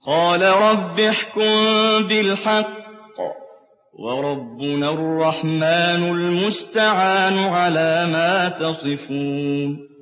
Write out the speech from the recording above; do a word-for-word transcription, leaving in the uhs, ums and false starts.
قال رب احكم بالحق وربنا الرحمن المستعان على ما تصفون